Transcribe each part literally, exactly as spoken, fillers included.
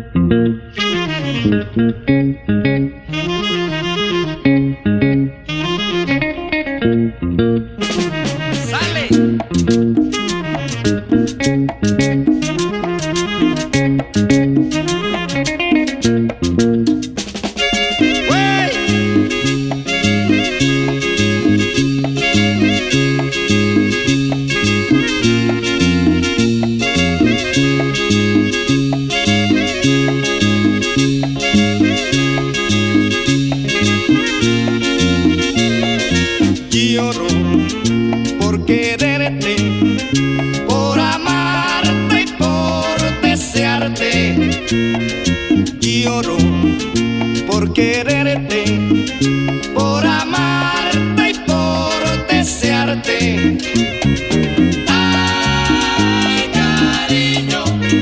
Lloro por quererte, por amarte y por desearte. Lloro por quererte, por amarte y por desearte. Ay, cariño,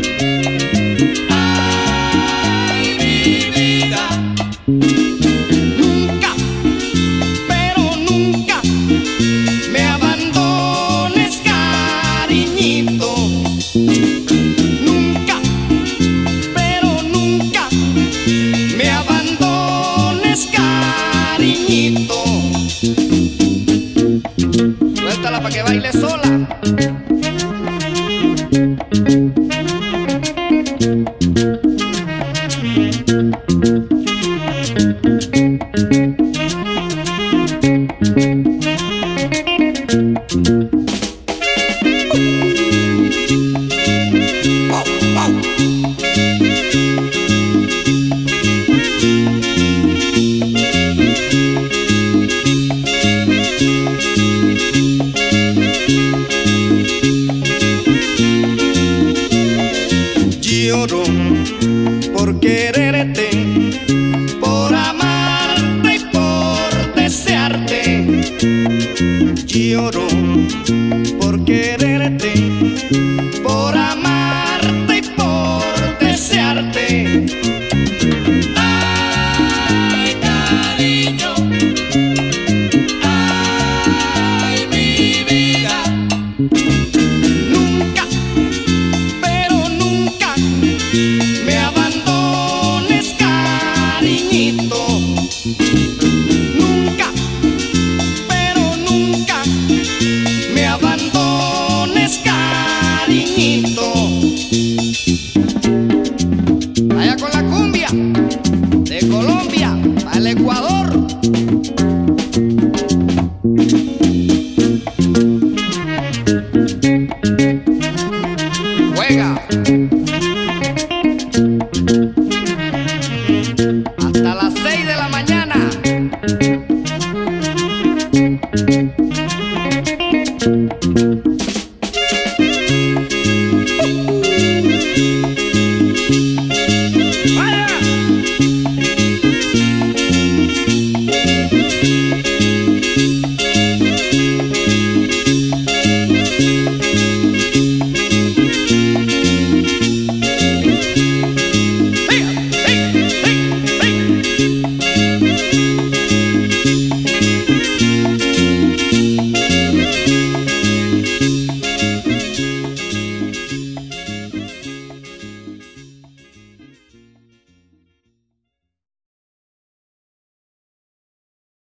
ay, mi vida. Nunca, pero nunca me abandones, cariñito. Nunca, pero nunca me abandones, cariñito. Suéltala pa' que baile sola. Lloro por quererte, por amarte y por desearte. Lloro por quererte, por amarte y por desearte. Ay, cariño, ay, mi vida. Nunca, pero nunca me abandones, cariñito. Nunca, pero nunca me abandones, cariñito. Vaya con la cumbia de Colombia al Ecuador. Juega.